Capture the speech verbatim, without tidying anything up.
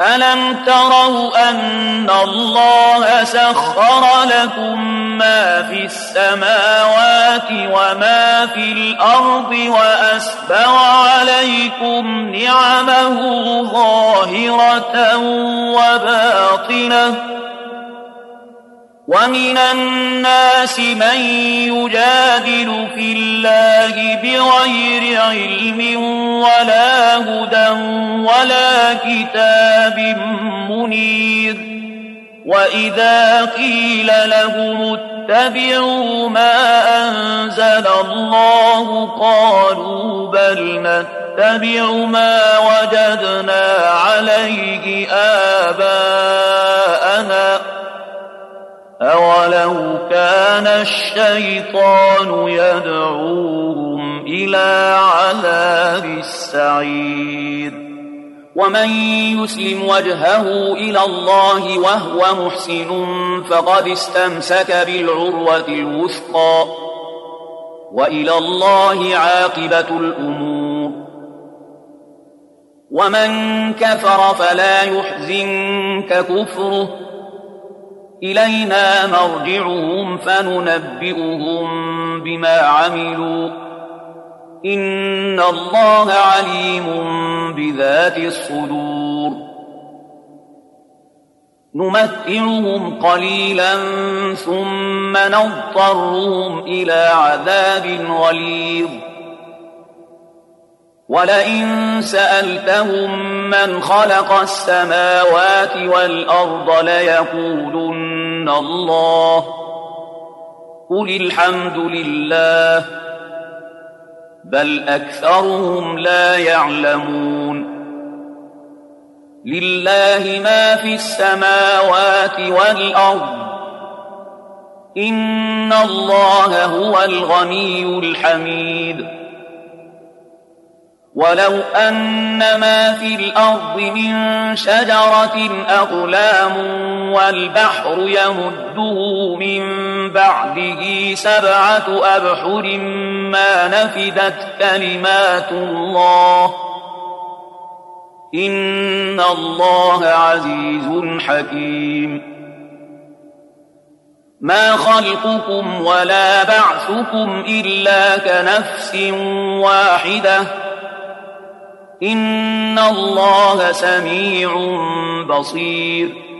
ألم تروا أن الله سخر لكم ما في السماوات وما في الأرض وأسبغ عليكم نعمه ظاهرة وباطنة ومن الناس من يجادل في الله بغير علم ولا هدى ولا كتاب منير وإذا قيل لهم اتبعوا ما أنزل الله قالوا بل نتبع ما وجدنا عليه آباءنا أولو كان الشيطان يدعوهم إلى عذاب السعير ومن يسلم وجهه إلى الله وهو محسن فقد استمسك بالعروة الوثقى وإلى الله عاقبة الأمور ومن كفر فلا يحزنك كفره إلينا مرجعهم فننبئهم بما عملوا إن الله عليم بذات الصدور نمتعهم قليلا ثم نضطرهم إلى عذاب غليظ ولئن سألتهم من خلق السماوات والأرض ليقولن الله قل الحمد لله بل أكثرهم لا يعلمون لله ما في السماوات والأرض إن الله هو الغني الحميد ولو أن ما في الأرض من شجرة أقلام والبحر يمده من بعده سبعة أبحر ما نفدت كلمات الله إن الله عزيز حكيم ما خلقكم ولا بعثكم إلا كنفس واحدة إن الله سميع بصير